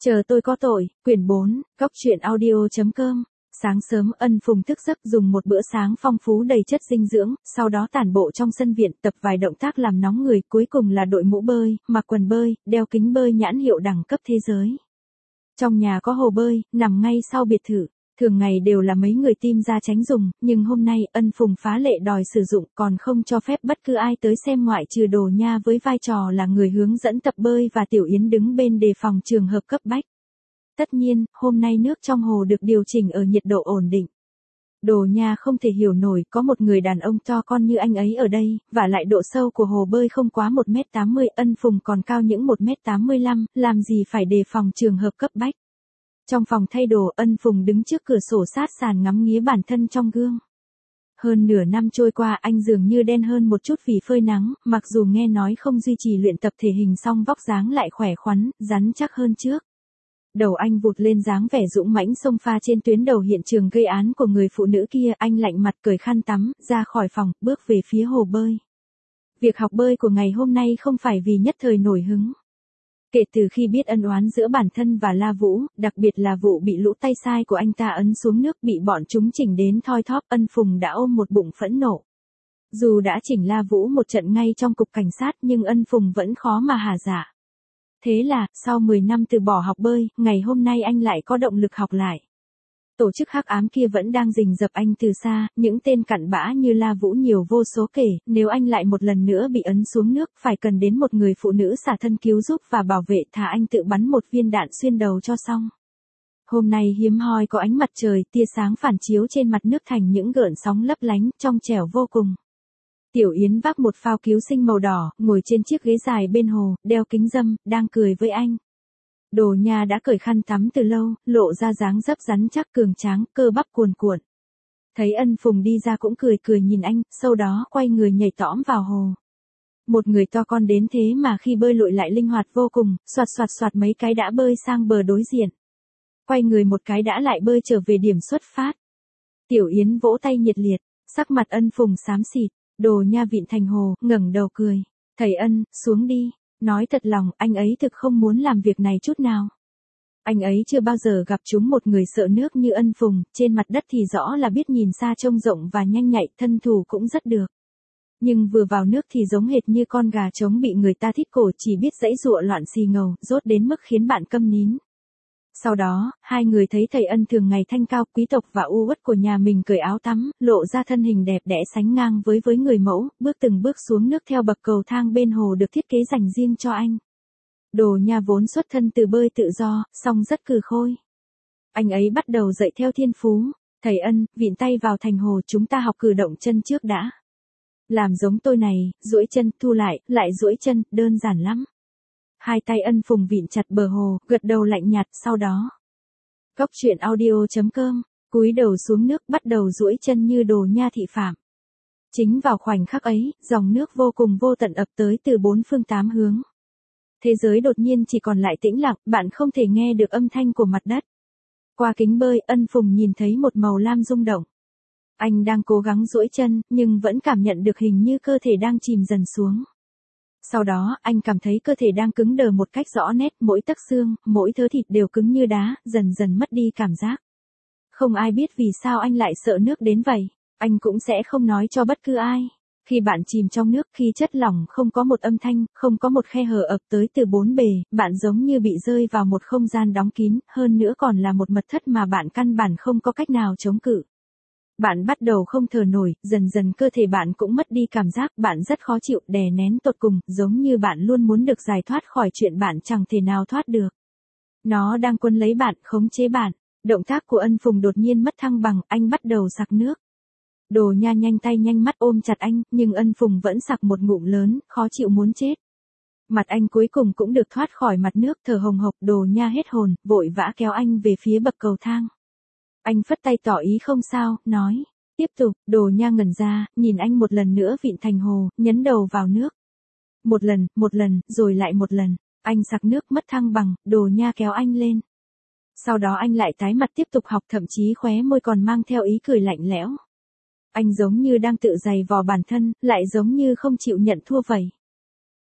Chờ tôi có tội, quyển 4, Cóc truyện audio.com. Sáng sớm Ân Phùng thức giấc dùng một bữa sáng phong phú đầy chất dinh dưỡng, sau đó tản bộ trong sân viện tập vài động tác làm nóng người, cuối cùng là đội mũ bơi, mặc quần bơi, đeo kính bơi nhãn hiệu đẳng cấp thế giới. Trong nhà có hồ bơi, nằm ngay sau biệt thự. Thường ngày đều là mấy người team ra tránh dùng, nhưng hôm nay Ân Phùng phá lệ đòi sử dụng, còn không cho phép bất cứ ai tới xem ngoại trừ Đồ Nha với vai trò là người hướng dẫn tập bơi và Tiểu Yến đứng bên đề phòng trường hợp cấp bách. Tất nhiên, hôm nay nước trong hồ được điều chỉnh ở nhiệt độ ổn định. Đồ Nha không thể hiểu nổi có một người đàn ông to con như anh ấy ở đây, và lại độ sâu của hồ bơi không quá 1m80, Ân Phùng còn cao những 1m85, làm gì phải đề phòng trường hợp cấp bách. Trong phòng thay đồ, Ân Phùng đứng trước cửa sổ sát sàn ngắm nghía bản thân trong gương. Hơn nửa năm trôi qua anh dường như đen hơn một chút vì phơi nắng, mặc dù nghe nói không duy trì luyện tập thể hình song vóc dáng lại khỏe khoắn, rắn chắc hơn trước. Đầu anh vụt lên dáng vẻ dũng mãnh xông pha trên tuyến đầu hiện trường gây án của người phụ nữ kia, anh lạnh mặt cởi khăn tắm, ra khỏi phòng, bước về phía hồ bơi. Việc học bơi của ngày hôm nay không phải vì nhất thời nổi hứng. Kể từ khi biết ân oán giữa bản thân và La Vũ, đặc biệt là vụ bị lũ tay sai của anh ta ấn xuống nước bị bọn chúng chỉnh đến thoi thóp, Ân Phùng đã ôm một bụng phẫn nộ. Dù đã chỉnh La Vũ một trận ngay trong cục cảnh sát nhưng Ân Phùng vẫn khó mà hà dạ. Thế là, sau 10 năm từ bỏ học bơi, ngày hôm nay anh lại có động lực học lại. Tổ chức hắc ám kia vẫn đang rình rập anh từ xa, những tên cặn bã như La Vũ nhiều vô số kể, nếu anh lại một lần nữa bị ấn xuống nước, phải cần đến một người phụ nữ xả thân cứu giúp và bảo vệ, thà anh tự bắn một viên đạn xuyên đầu cho xong. Hôm nay hiếm hoi có ánh mặt trời, tia sáng phản chiếu trên mặt nước thành những gợn sóng lấp lánh, trong trẻo vô cùng. Tiểu Yến vác một phao cứu sinh màu đỏ, ngồi trên chiếc ghế dài bên hồ, đeo kính râm, đang cười với anh. Đồ Nha đã cởi khăn tắm từ lâu, lộ ra dáng dấp rắn chắc cường tráng, cơ bắp cuồn cuộn. Thấy Ân Phùng đi ra cũng cười cười nhìn anh, sau đó quay người nhảy tõm vào hồ. Một người to con đến thế mà khi bơi lội lại linh hoạt vô cùng, xoạt xoạt xoạt mấy cái đã bơi sang bờ đối diện. Quay người một cái đã lại bơi trở về điểm xuất phát. Tiểu Yến vỗ tay nhiệt liệt, sắc mặt Ân Phùng xám xịt, Đồ Nha vịn thành hồ, ngẩng đầu cười. Thầy Ân, xuống đi. Nói thật lòng, anh ấy thực không muốn làm việc này chút nào. Anh ấy chưa bao giờ gặp chúng một người sợ nước như Ân Phùng, trên mặt đất thì rõ là biết nhìn xa trông rộng và nhanh nhạy, thân thủ cũng rất được. Nhưng vừa vào nước thì giống hệt như con gà trống bị người ta thít cổ, chỉ biết giãy giụa loạn xì ngầu, rốt đến mức khiến bạn câm nín. Sau đó, hai người thấy thầy Ân thường ngày thanh cao, quý tộc và u uất của nhà mình cởi áo tắm, lộ ra thân hình đẹp đẽ sánh ngang với người mẫu, bước từng bước xuống nước theo bậc cầu thang bên hồ được thiết kế dành riêng cho anh. Đồ Nha vốn xuất thân từ bơi tự do, song rất cừ khôi. Anh ấy bắt đầu dạy theo thiên phú. Thầy Ân, vịn tay vào thành hồ, chúng ta học cử động chân trước đã. Làm giống tôi này, duỗi chân, thu lại duỗi chân, đơn giản lắm. Hai tay Ân Phùng vịn chặt bờ hồ, gật đầu lạnh nhạt, sau đó. Cóc truyện audio.com, cúi đầu xuống nước bắt đầu duỗi chân như Đồ Nha thị phạm. Chính vào khoảnh khắc ấy, dòng nước vô cùng vô tận ập tới từ bốn phương tám hướng. Thế giới đột nhiên chỉ còn lại tĩnh lặng, bạn không thể nghe được âm thanh của mặt đất. Qua kính bơi, Ân Phùng nhìn thấy một màu lam rung động. Anh đang cố gắng duỗi chân, nhưng vẫn cảm nhận được hình như cơ thể đang chìm dần xuống. Sau đó, anh cảm thấy cơ thể đang cứng đờ một cách rõ nét, mỗi tấc xương, mỗi thớ thịt đều cứng như đá, dần dần mất đi cảm giác. Không ai biết vì sao anh lại sợ nước đến vậy, anh cũng sẽ không nói cho bất cứ ai. Khi bạn chìm trong nước, khi chất lỏng không có một âm thanh, không có một khe hở ập tới từ bốn bề, bạn giống như bị rơi vào một không gian đóng kín, hơn nữa còn là một mật thất mà bạn căn bản không có cách nào chống cự. Bạn bắt đầu không thở nổi, dần dần cơ thể bạn cũng mất đi cảm giác, bạn rất khó chịu, đè nén tột cùng, giống như bạn luôn muốn được giải thoát khỏi chuyện bạn chẳng thể nào thoát được. Nó đang cuốn lấy bạn, khống chế bạn. Động tác của Ân Phùng đột nhiên mất thăng bằng, anh bắt đầu sặc nước. Đồ Nha nhanh tay nhanh mắt ôm chặt anh, nhưng Ân Phùng vẫn sặc một ngụm lớn, khó chịu muốn chết. Mặt anh cuối cùng cũng được thoát khỏi mặt nước, thở hồng hộc, Đồ Nha hết hồn, vội vã kéo anh về phía bậc cầu thang. Anh phất tay tỏ ý không sao, nói, tiếp tục. Đồ Nha ngẩn ra, nhìn anh một lần nữa vịn thành hồ, nhấn đầu vào nước. Một lần, rồi lại một lần, anh sặc nước mất thăng bằng, Đồ Nha kéo anh lên. Sau đó anh lại tái mặt tiếp tục học, thậm chí khóe môi còn mang theo ý cười lạnh lẽo. Anh giống như đang tự giày vò bản thân, lại giống như không chịu nhận thua vậy.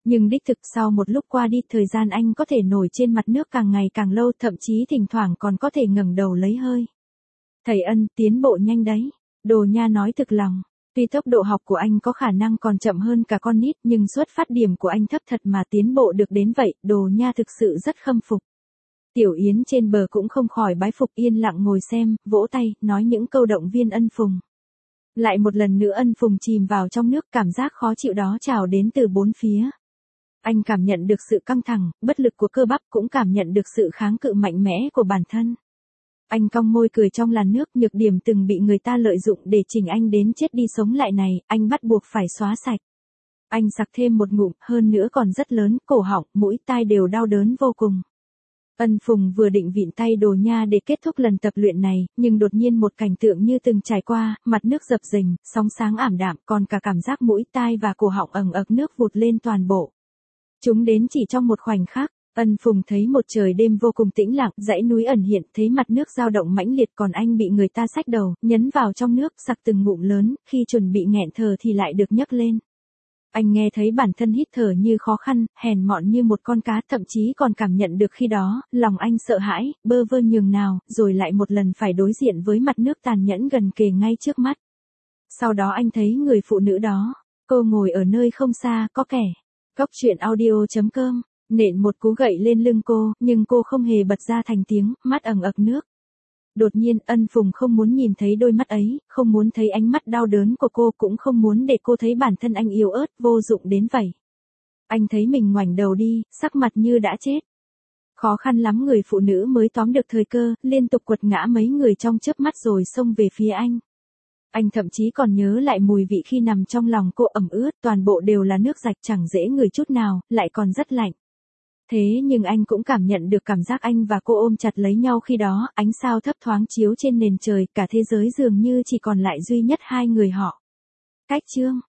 Nhưng đích thực sau một lúc qua đi, thời gian anh có thể nổi trên mặt nước càng ngày càng lâu, thậm chí thỉnh thoảng còn có thể ngẩng đầu lấy hơi. Thầy Ân, tiến bộ nhanh đấy. Đồ Nha nói thực lòng. Tuy tốc độ học của anh có khả năng còn chậm hơn cả con nít, nhưng xuất phát điểm của anh thấp thật mà tiến bộ được đến vậy, Đồ Nha thực sự rất khâm phục. Tiểu Yến trên bờ cũng không khỏi bái phục, yên lặng ngồi xem, vỗ tay, nói những câu động viên Ân Phùng. Lại một lần nữa Ân Phùng chìm vào trong nước, cảm giác khó chịu đó trào đến từ bốn phía. Anh cảm nhận được sự căng thẳng, bất lực của cơ bắp, cũng cảm nhận được sự kháng cự mạnh mẽ của bản thân. Anh cong môi cười trong làn nước, nhược điểm từng bị người ta lợi dụng để chỉnh anh đến chết đi sống lại này, anh bắt buộc phải xóa sạch. Anh sặc thêm một ngụm, hơn nữa còn rất lớn, cổ họng, mũi, tai đều đau đớn vô cùng. Ân Phùng vừa định vịn tay Đồ Nha để kết thúc lần tập luyện này, nhưng đột nhiên một cảnh tượng như từng trải qua, mặt nước dập dềnh, sóng sáng ảm đạm, còn cả cảm giác mũi, tai và cổ họng ầng ực nước vụt lên toàn bộ. Chúng đến chỉ trong một khoảnh khắc. Ân Phùng thấy một trời đêm vô cùng tĩnh lặng, dãy núi ẩn hiện, thấy mặt nước dao động mãnh liệt, còn anh bị người ta xách đầu, nhấn vào trong nước, sặc từng ngụm lớn, khi chuẩn bị nghẹn thở thì lại được nhấc lên. Anh nghe thấy bản thân hít thở như khó khăn, hèn mọn như một con cá, thậm chí còn cảm nhận được khi đó, lòng anh sợ hãi, bơ vơ nhường nào, rồi lại một lần phải đối diện với mặt nước tàn nhẫn gần kề ngay trước mắt. Sau đó anh thấy người phụ nữ đó, cô ngồi ở nơi không xa, có kẻ. Cóc truyện audio.com nện một cú gậy lên lưng cô, nhưng cô không hề bật ra thành tiếng, mắt ầng ực nước. Đột nhiên, Ân Phùng không muốn nhìn thấy đôi mắt ấy, không muốn thấy ánh mắt đau đớn của cô, cũng không muốn để cô thấy bản thân anh yếu ớt, vô dụng đến vậy. Anh thấy mình ngoảnh đầu đi, sắc mặt như đã chết. Khó khăn lắm người phụ nữ mới tóm được thời cơ, liên tục quật ngã mấy người trong chớp mắt rồi xông về phía anh. Anh thậm chí còn nhớ lại mùi vị khi nằm trong lòng cô, ẩm ướt, toàn bộ đều là nước rạch, chẳng dễ ngửi chút nào, lại còn rất lạnh. Thế nhưng anh cũng cảm nhận được cảm giác anh và cô ôm chặt lấy nhau khi đó, ánh sao thấp thoáng chiếu trên nền trời, cả thế giới dường như chỉ còn lại duy nhất hai người họ. Cách chương